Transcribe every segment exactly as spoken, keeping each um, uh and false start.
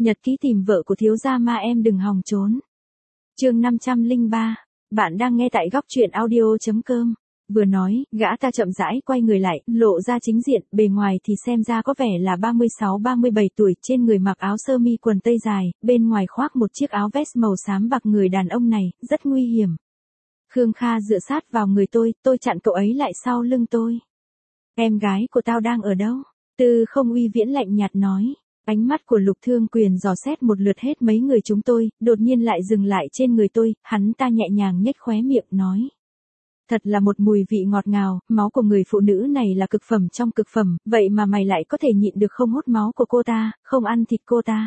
Nhật ký tìm vợ của thiếu gia ma em đừng hòng trốn. Chương năm trăm lẻ ba, bạn đang nghe tại góc truyện audio chấm com. Vừa nói, gã ta chậm rãi quay người lại, lộ ra chính diện, bề ngoài thì xem ra có vẻ là ba mươi sáu ba mươi bảy tuổi, trên người mặc áo sơ mi quần tây dài, bên ngoài khoác một chiếc áo vest màu xám bạc. Người đàn ông này, rất nguy hiểm. Khương Kha dựa sát vào người tôi, tôi chặn cậu ấy lại sau lưng tôi. Em gái của tao đang ở đâu? Tư Không Uy Viễn lạnh nhạt nói. Ánh mắt của Lục Thương Quyền dò xét một lượt hết mấy người chúng tôi, đột nhiên lại dừng lại trên người tôi, hắn ta nhẹ nhàng nhếch khóe miệng nói. Thật là một mùi vị ngọt ngào, máu của người phụ nữ này là cực phẩm trong cực phẩm, vậy mà mày lại có thể nhịn được không hút máu của cô ta, không ăn thịt cô ta.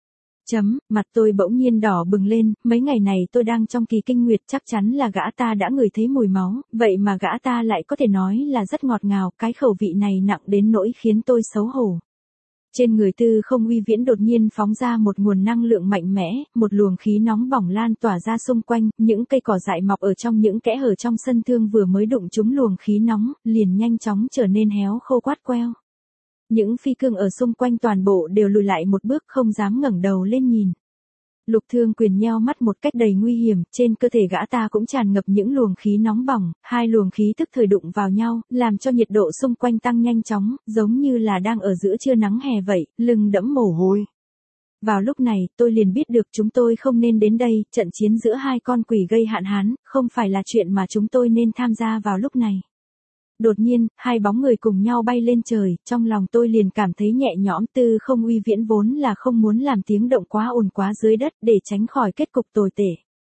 Chấm, mặt tôi bỗng nhiên đỏ bừng lên, mấy ngày này tôi đang trong kỳ kinh nguyệt, chắc chắn là gã ta đã ngửi thấy mùi máu, vậy mà gã ta lại có thể nói là rất ngọt ngào, cái khẩu vị này nặng đến nỗi khiến tôi xấu hổ. Trên người Tư Không Uy Viễn đột nhiên phóng ra một nguồn năng lượng mạnh mẽ, một luồng khí nóng bỏng lan tỏa ra xung quanh, những cây cỏ dại mọc ở trong những kẽ hở trong sân thương vừa mới đụng trúng luồng khí nóng, liền nhanh chóng trở nên héo khô quát queo. Những phi cương ở xung quanh toàn bộ đều lùi lại một bước, không dám ngẩng đầu lên nhìn. Lục Thương Quyền nheo mắt một cách đầy nguy hiểm, trên cơ thể gã ta cũng tràn ngập những luồng khí nóng bỏng, hai luồng khí tức thời đụng vào nhau, làm cho nhiệt độ xung quanh tăng nhanh chóng, giống như là đang ở giữa trưa nắng hè vậy, lưng đẫm mồ hôi. Vào lúc này, tôi liền biết được chúng tôi không nên đến đây, trận chiến giữa hai con quỷ gây hạn hán, không phải là chuyện mà chúng tôi nên tham gia vào lúc này. Đột nhiên, hai bóng người cùng nhau bay lên trời, trong lòng tôi liền cảm thấy nhẹ nhõm. Tư Không Uy Viễn vốn là không muốn làm tiếng động quá ồn quá dưới đất để tránh khỏi kết cục tồi tệ.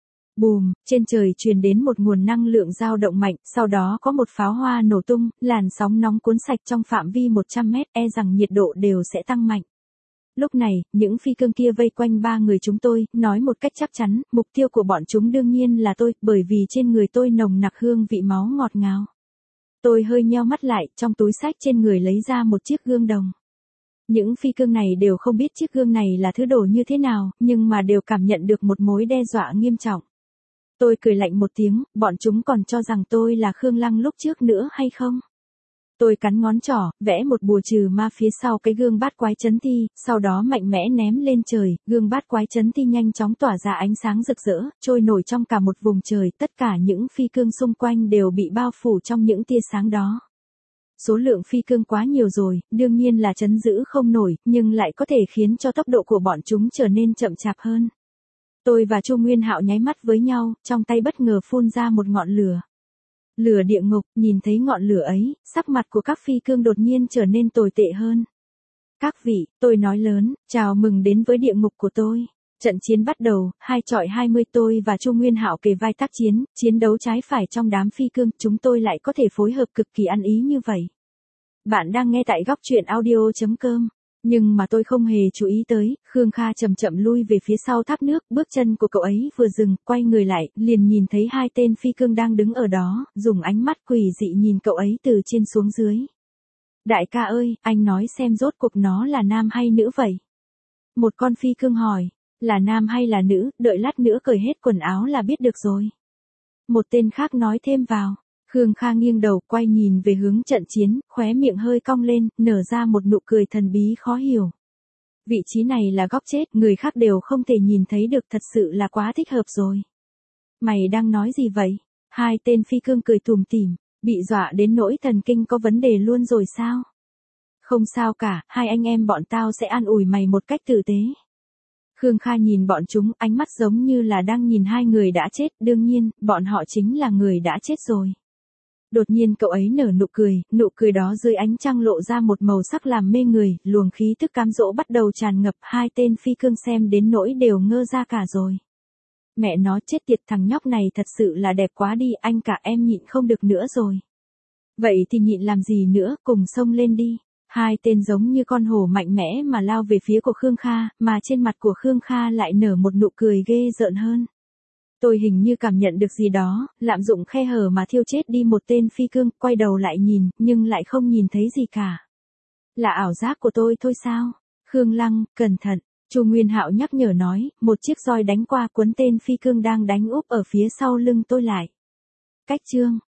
Bùm, trên trời truyền đến một nguồn năng lượng dao động mạnh, sau đó có một pháo hoa nổ tung, làn sóng nóng cuốn sạch trong phạm vi một trăm mét, e rằng nhiệt độ đều sẽ tăng mạnh. Lúc này, những phi cương kia vây quanh ba người chúng tôi, nói một cách chắc chắn, mục tiêu của bọn chúng đương nhiên là tôi, bởi vì trên người tôi nồng nặc hương vị máu ngọt ngào. Tôi hơi nheo mắt lại, trong túi xách trên người lấy ra một chiếc gương đồng. Những phi cương này đều không biết chiếc gương này là thứ đồ như thế nào, nhưng mà đều cảm nhận được một mối đe dọa nghiêm trọng. Tôi cười lạnh một tiếng, bọn chúng còn cho rằng tôi là Khương Lăng lúc trước nữa hay không? Tôi cắn ngón trỏ, vẽ một bùa trừ ma phía sau cái gương bát quái chấn thi, sau đó mạnh mẽ ném lên trời, gương bát quái chấn thi nhanh chóng tỏa ra ánh sáng rực rỡ, trôi nổi trong cả một vùng trời, tất cả những phi cương xung quanh đều bị bao phủ trong những tia sáng đó. Số lượng phi cương quá nhiều rồi, đương nhiên là trấn giữ không nổi, nhưng lại có thể khiến cho tốc độ của bọn chúng trở nên chậm chạp hơn. Tôi và Chu Nguyên Hạo nháy mắt với nhau, trong tay bất ngờ phun ra một ngọn lửa. Lửa địa ngục, nhìn thấy ngọn lửa ấy, sắc mặt của các phi cương đột nhiên trở nên tồi tệ hơn. Các vị, tôi nói lớn, chào mừng đến với địa ngục của tôi. Trận chiến bắt đầu, hai chọi hai mươi, tôi và Chu Nguyên Hạo kề vai tác chiến, chiến đấu trái phải trong đám phi cương, chúng tôi lại có thể phối hợp cực kỳ ăn ý như vậy. Bạn đang nghe tại góc truyện audio chấm com. Nhưng mà tôi không hề chú ý tới, Khương Kha chậm chậm lui về phía sau tháp nước, bước chân của cậu ấy vừa dừng, quay người lại, liền nhìn thấy hai tên phi cương đang đứng ở đó, dùng ánh mắt quỷ dị nhìn cậu ấy từ trên xuống dưới. Đại ca ơi, anh nói xem rốt cuộc nó là nam hay nữ vậy? Một con phi cương hỏi, là nam hay là nữ, đợi lát nữa cởi hết quần áo là biết được rồi. Một tên khác nói thêm vào. Khương Kha nghiêng đầu quay nhìn về hướng trận chiến, khóe miệng hơi cong lên, nở ra một nụ cười thần bí khó hiểu. Vị trí này là góc chết, người khác đều không thể nhìn thấy được, thật sự là quá thích hợp rồi. Mày đang nói gì vậy? Hai tên phi cương cười tủm tỉm, bị dọa đến nỗi thần kinh có vấn đề luôn rồi sao? Không sao cả, hai anh em bọn tao sẽ an ủi mày một cách tử tế. Khương Kha nhìn bọn chúng, ánh mắt giống như là đang nhìn hai người đã chết, đương nhiên, bọn họ chính là người đã chết rồi. Đột nhiên cậu ấy nở nụ cười, nụ cười đó dưới ánh trăng lộ ra một màu sắc làm mê người, luồng khí tức cám dỗ bắt đầu tràn ngập, hai tên phi cương xem đến nỗi đều ngơ ra cả rồi. Mẹ nó chết tiệt, thằng nhóc này thật sự là đẹp quá đi, anh cả em nhịn không được nữa rồi. Vậy thì nhịn làm gì nữa, cùng xông lên đi. Hai tên giống như con hổ mạnh mẽ mà lao về phía của Khương Kha, mà trên mặt của Khương Kha lại nở một nụ cười ghê rợn hơn. Tôi hình như cảm nhận được gì đó, lạm dụng khe hở mà thiêu chết đi một tên phi cương, quay đầu lại nhìn, nhưng lại không nhìn thấy gì cả. Là ảo giác của tôi thôi sao? Khương Lăng, cẩn thận, Chu Nguyên Hạo nhắc nhở nói, một chiếc roi đánh qua cuốn tên phi cương đang đánh úp ở phía sau lưng tôi lại. Cách chương